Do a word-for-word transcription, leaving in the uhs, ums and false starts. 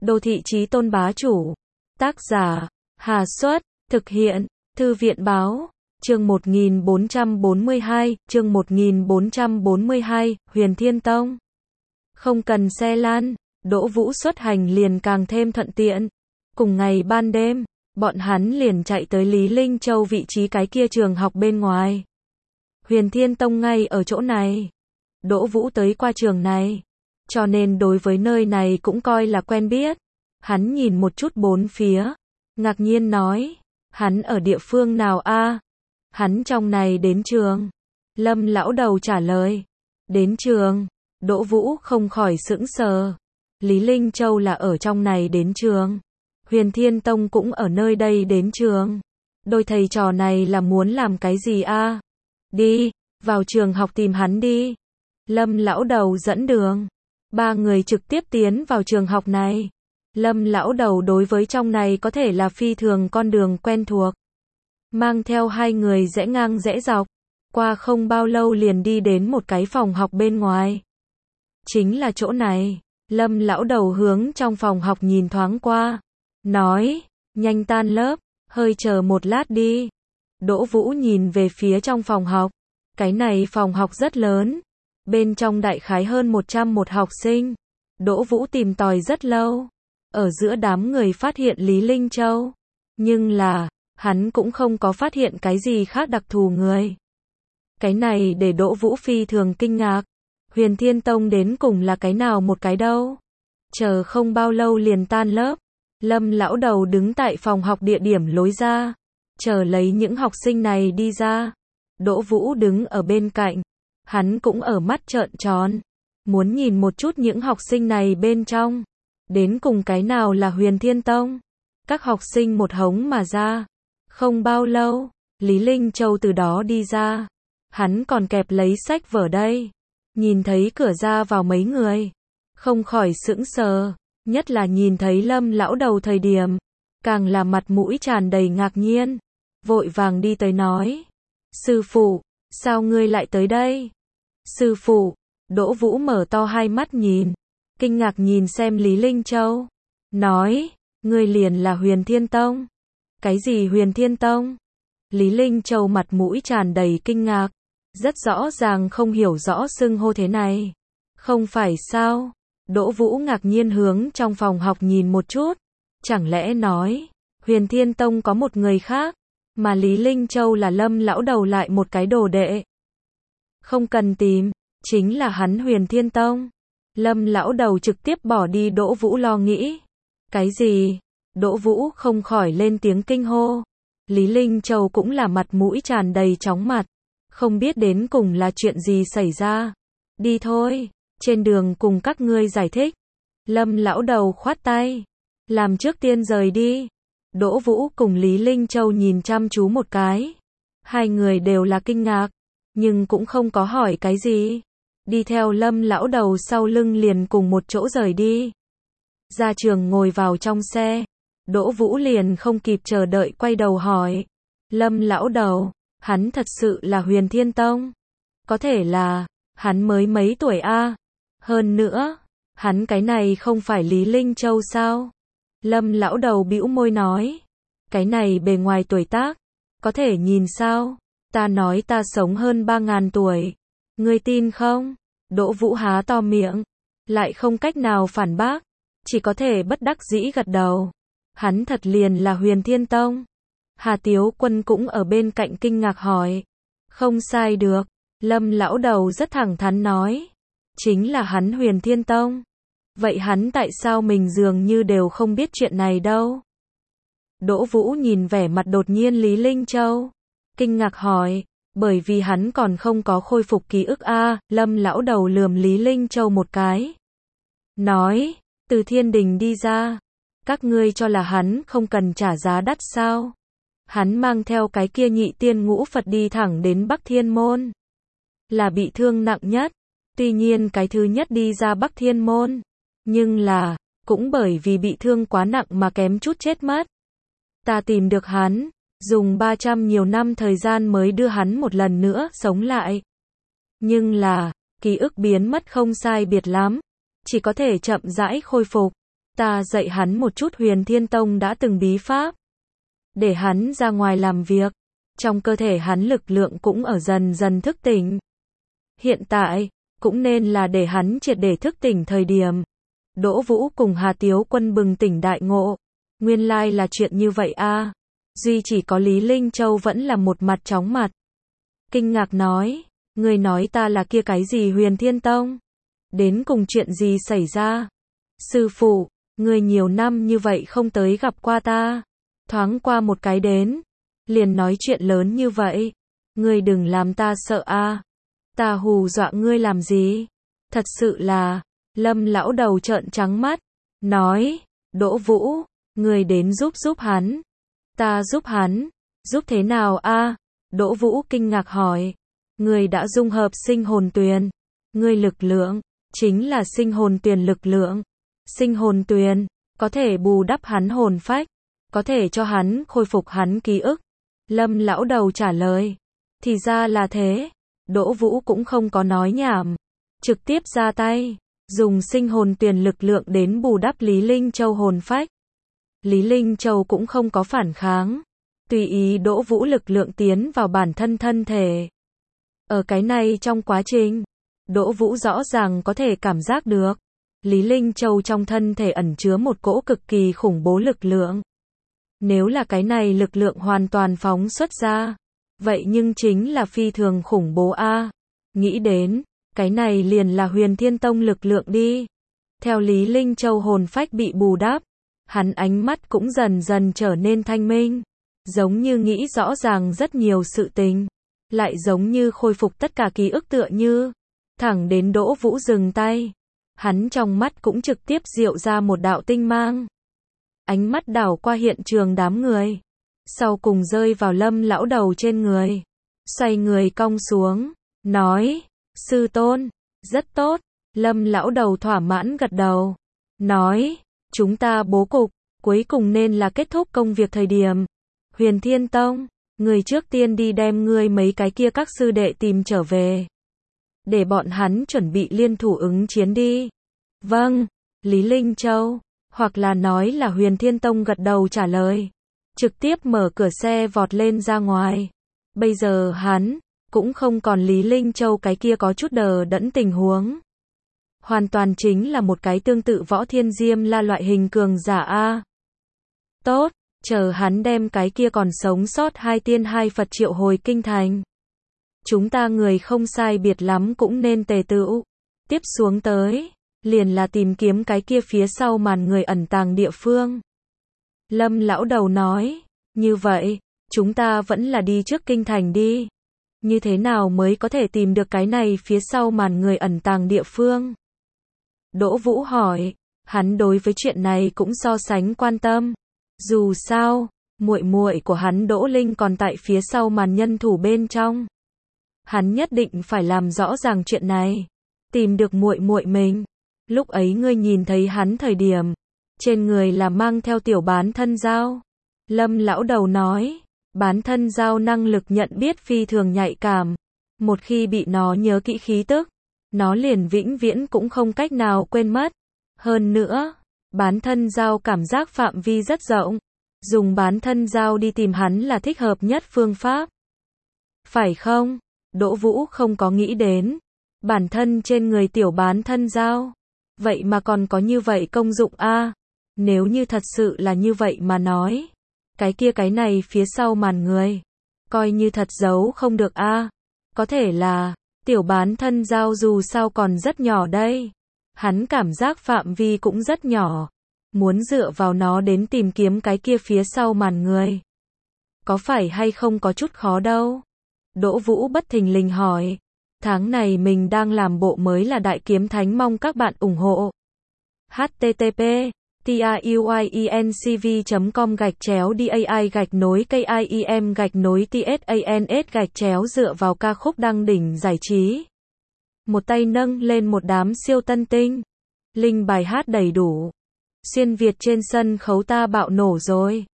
Đô thị chí tôn bá chủ. Tác giả, Hà Xuất, thực hiện, Thư viện báo. Chương một nghìn bốn trăm bốn mươi hai, chương một nghìn bốn trăm bốn mươi hai, Huyền Thiên Tông. Không cần xe lan, Đỗ Vũ xuất hành liền càng thêm thuận tiện. Cùng ngày ban đêm, bọn hắn liền chạy tới Lý Linh Châu vị trí cái kia trường học bên ngoài. Huyền Thiên Tông ngay ở chỗ này. Đỗ Vũ tới qua trường này, cho nên đối với nơi này cũng coi là quen biết. Hắn nhìn một chút bốn phía, ngạc nhiên nói, hắn ở địa phương nào a? Hắn trong này đến trường. Lâm lão đầu trả lời, đến trường. Đỗ Vũ không khỏi sững sờ. Lý Linh Châu là ở trong này đến trường. Huyền Thiên Tông cũng ở nơi đây đến trường. Đôi thầy trò này là muốn làm cái gì a? Đi, vào trường học tìm hắn đi. Lâm lão đầu dẫn đường. Ba người trực tiếp tiến vào trường học này. Lâm lão đầu đối với trong này có thể là phi thường con đường quen thuộc. Mang theo hai người rẽ ngang rẽ dọc. Qua không bao lâu liền đi đến một cái phòng học bên ngoài. Chính là chỗ này. Lâm lão đầu hướng trong phòng học nhìn thoáng qua. Nói, nhanh tan lớp, hơi chờ một lát đi. Đỗ Vũ nhìn về phía trong phòng học. Cái này phòng học rất lớn. Bên trong đại khái hơn một trăm một học sinh. Đỗ Vũ tìm tòi rất lâu. Ở giữa đám người phát hiện Lý Linh Châu. Nhưng là, hắn cũng không có phát hiện cái gì khác đặc thù người. Cái này để Đỗ Vũ phi thường kinh ngạc. Huyền Thiên Tông đến cùng là cái nào một cái đâu. Chờ không bao lâu liền tan lớp. Lâm lão đầu đứng tại phòng học địa điểm lối ra. Chờ lấy những học sinh này đi ra. Đỗ Vũ đứng ở bên cạnh. Hắn cũng ở mắt trợn tròn. Muốn nhìn một chút những học sinh này bên trong. Đến cùng cái nào là Huyền Thiên Tông. Các học sinh một hống mà ra. Không bao lâu, Lý Linh Châu từ đó đi ra. Hắn còn kẹp lấy sách vở đây. Nhìn thấy cửa ra vào mấy người. Không khỏi sững sờ. Nhất là nhìn thấy Lâm lão đầu thời điểm. Càng là mặt mũi tràn đầy ngạc nhiên. Vội vàng đi tới nói. Sư phụ, sao ngươi lại tới đây? Sư phụ, Đỗ Vũ mở to hai mắt nhìn. Kinh ngạc nhìn xem Lý Linh Châu. Nói, ngươi liền là Huyền Thiên Tông. Cái gì Huyền Thiên Tông? Lý Linh Châu mặt mũi tràn đầy kinh ngạc. Rất rõ ràng không hiểu rõ xưng hô thế này. Không phải sao? Đỗ Vũ ngạc nhiên hướng trong phòng học nhìn một chút. Chẳng lẽ nói, Huyền Thiên Tông có một người khác, mà Lý Linh Châu là Lâm lão đầu lại một cái đồ đệ. Không cần tìm, chính là hắn Huyền Thiên Tông. Lâm lão đầu trực tiếp bỏ đi Đỗ Vũ lo nghĩ. Cái gì? Đỗ Vũ không khỏi lên tiếng kinh hô. Lý Linh Châu cũng là mặt mũi tràn đầy chóng mặt. Không biết đến cùng là chuyện gì xảy ra. Đi thôi, trên đường cùng các ngươi giải thích. Lâm lão đầu khoát tay. Làm trước tiên rời đi. Đỗ Vũ cùng Lý Linh Châu nhìn chăm chú một cái. Hai người đều là kinh ngạc. Nhưng cũng không có hỏi cái gì. Đi theo Lâm lão đầu sau lưng liền cùng một chỗ rời đi. Ra trường ngồi vào trong xe. Đỗ Vũ liền không kịp chờ đợi quay đầu hỏi. Lâm lão đầu, hắn thật sự là Huyền Thiên Tông? Có thể là, hắn mới mấy tuổi a? Hơn nữa, hắn cái này không phải Lý Linh Châu sao? Lâm lão đầu bĩu môi nói. Cái này bề ngoài tuổi tác, có thể nhìn sao? Ta nói ta sống hơn ba ngàn tuổi. Ngươi tin không? Đỗ Vũ há to miệng, lại không cách nào phản bác, chỉ có thể bất đắc dĩ gật đầu. Hắn thật liền là Huyền Thiên Tông. Hà Tiếu Quân cũng ở bên cạnh kinh ngạc hỏi. Không sai được, Lâm lão đầu rất thẳng thắn nói. Chính là hắn Huyền Thiên Tông. Vậy hắn tại sao mình dường như đều không biết chuyện này đâu? Đỗ Vũ nhìn vẻ mặt đột nhiên Lý Linh Châu. Kinh ngạc hỏi. Bởi vì hắn còn không có khôi phục ký ức a. À, Lâm lão đầu lườm Lý Linh Châu một cái. Nói, từ thiên đình đi ra. Các ngươi cho là hắn không cần trả giá đắt sao? Hắn mang theo cái kia nhị tiên ngũ Phật đi thẳng đến Bắc Thiên Môn. Là bị thương nặng nhất. Tuy nhiên cái thứ nhất đi ra Bắc Thiên Môn. Nhưng là, cũng bởi vì bị thương quá nặng mà kém chút chết mất. Ta tìm được hắn. Dùng ba trăm nhiều năm thời gian mới đưa hắn một lần nữa sống lại. Nhưng là, ký ức biến mất không sai biệt lắm. Chỉ có thể chậm rãi khôi phục. Ta dạy hắn một chút Huyền Thiên Tông đã từng bí pháp. Để hắn ra ngoài làm việc. Trong cơ thể hắn lực lượng cũng ở dần dần thức tỉnh. Hiện tại, cũng nên là để hắn triệt để thức tỉnh thời điểm. Đỗ Vũ cùng Hà Tiếu Quân bừng tỉnh đại ngộ. Nguyên lai là chuyện như vậy a. Duy chỉ có Lý Linh Châu vẫn là một mặt chóng mặt. Kinh ngạc nói, người nói ta là kia cái gì Huyền Thiên Tông? Đến cùng chuyện gì xảy ra? Sư phụ, người nhiều năm như vậy không tới gặp qua ta. Thoáng qua một cái đến. Liền nói chuyện lớn như vậy. Ngươi đừng làm ta sợ a. Ta hù dọa ngươi làm gì? Thật sự là, Lâm lão đầu trợn trắng mắt. Nói, Đỗ Vũ, ngươi đến giúp giúp hắn. Ta giúp hắn. Giúp thế nào a? Đỗ Vũ kinh ngạc hỏi. Ngươi đã dung hợp sinh hồn tuyền. Ngươi lực lượng, chính là sinh hồn tuyền lực lượng. Sinh hồn tuyền, có thể bù đắp hắn hồn phách. Có thể cho hắn khôi phục hắn ký ức. Lâm lão đầu trả lời. Thì ra là thế. Đỗ Vũ cũng không có nói nhảm. Trực tiếp ra tay. Dùng sinh hồn tuyền lực lượng đến bù đắp Lý Linh Châu hồn phách. Lý Linh Châu cũng không có phản kháng. Tùy ý Đỗ Vũ lực lượng tiến vào bản thân thân thể. Ở cái này trong quá trình, Đỗ Vũ rõ ràng có thể cảm giác được. Lý Linh Châu trong thân thể ẩn chứa một cỗ cực kỳ khủng bố lực lượng. Nếu là cái này lực lượng hoàn toàn phóng xuất ra, vậy nhưng chính là phi thường khủng bố a. Nghĩ đến, cái này liền là Huyền Thiên Tông lực lượng đi. Theo Lý Linh Châu hồn phách bị bù đắp, hắn ánh mắt cũng dần dần trở nên thanh minh, giống như nghĩ rõ ràng rất nhiều sự tình, lại giống như khôi phục tất cả ký ức tựa như. Thẳng đến Đỗ Vũ dừng tay, hắn trong mắt cũng trực tiếp diệu ra một đạo tinh mang. Ánh mắt đảo qua hiện trường đám người, sau cùng rơi vào Lâm lão đầu trên người. Xoay người cong xuống, nói, sư tôn, rất tốt. Lâm lão đầu thỏa mãn gật đầu, nói, chúng ta bố cục, cuối cùng nên là kết thúc công việc thời điểm. Huyền Thiên Tông, người trước tiên đi đem ngươi mấy cái kia các sư đệ tìm trở về. Để bọn hắn chuẩn bị liên thủ ứng chiến đi. Vâng, Lý Linh Châu, hoặc là nói là Huyền Thiên Tông gật đầu trả lời. Trực tiếp mở cửa xe vọt lên ra ngoài. Bây giờ hắn, cũng không còn Lý Linh Châu cái kia có chút đờ đẫn tình huống. Hoàn toàn chính là một cái tương tự Võ Thiên Diêm La loại hình cường giả a. Tốt, chờ hắn đem cái kia còn sống sót hai tiên hai Phật triệu hồi kinh thành. Chúng ta người không sai biệt lắm cũng nên tề tựu. Tiếp xuống tới, liền là tìm kiếm cái kia phía sau màn người ẩn tàng địa phương. Lâm lão đầu nói, như vậy, chúng ta vẫn là đi trước kinh thành đi. Như thế nào mới có thể tìm được cái này phía sau màn người ẩn tàng địa phương? Đỗ Vũ hỏi, hắn đối với chuyện này cũng so sánh quan tâm. Dù sao, muội muội của hắn Đỗ Linh còn tại phía sau màn nhân thủ bên trong. Hắn nhất định phải làm rõ ràng chuyện này, tìm được muội muội mình. Lúc ấy ngươi nhìn thấy hắn thời điểm, trên người là mang theo tiểu bán thân dao. Lâm lão đầu nói, bán thân dao năng lực nhận biết phi thường nhạy cảm. Một khi bị nó nhớ kỹ khí tức, nó liền vĩnh viễn cũng không cách nào quên mất. Hơn nữa, bán thân dao cảm giác phạm vi rất rộng. Dùng bán thân dao đi tìm hắn là thích hợp nhất phương pháp. Phải không? Đỗ Vũ không có nghĩ đến. Bản thân trên người tiểu bán thân dao. Vậy mà còn có như vậy công dụng a. Nếu như thật sự là như vậy mà nói. Cái kia cái này phía sau màn người. Coi như thật giấu không được a. Có thể là, tiểu bán thân dao dù sao còn rất nhỏ đây. Hắn cảm giác phạm vi cũng rất nhỏ. Muốn dựa vào nó đến tìm kiếm cái kia phía sau màn người. Có phải hay không có chút khó đâu? Đỗ Vũ bất thình lình hỏi. Tháng này mình đang làm bộ mới là Đại Kiếm Thánh, mong các bạn ủng hộ. H T T P TIUYENCV chấm com gạch chéo DAI gạch nối KIEM gạch nối TSANS gạch chéo dựa vào ca khúc đăng đỉnh giải trí. Một tay nâng lên một đám siêu tân tinh. Linh bài hát đầy đủ. Xuyên Việt trên sân khấu ta bạo nổ rồi.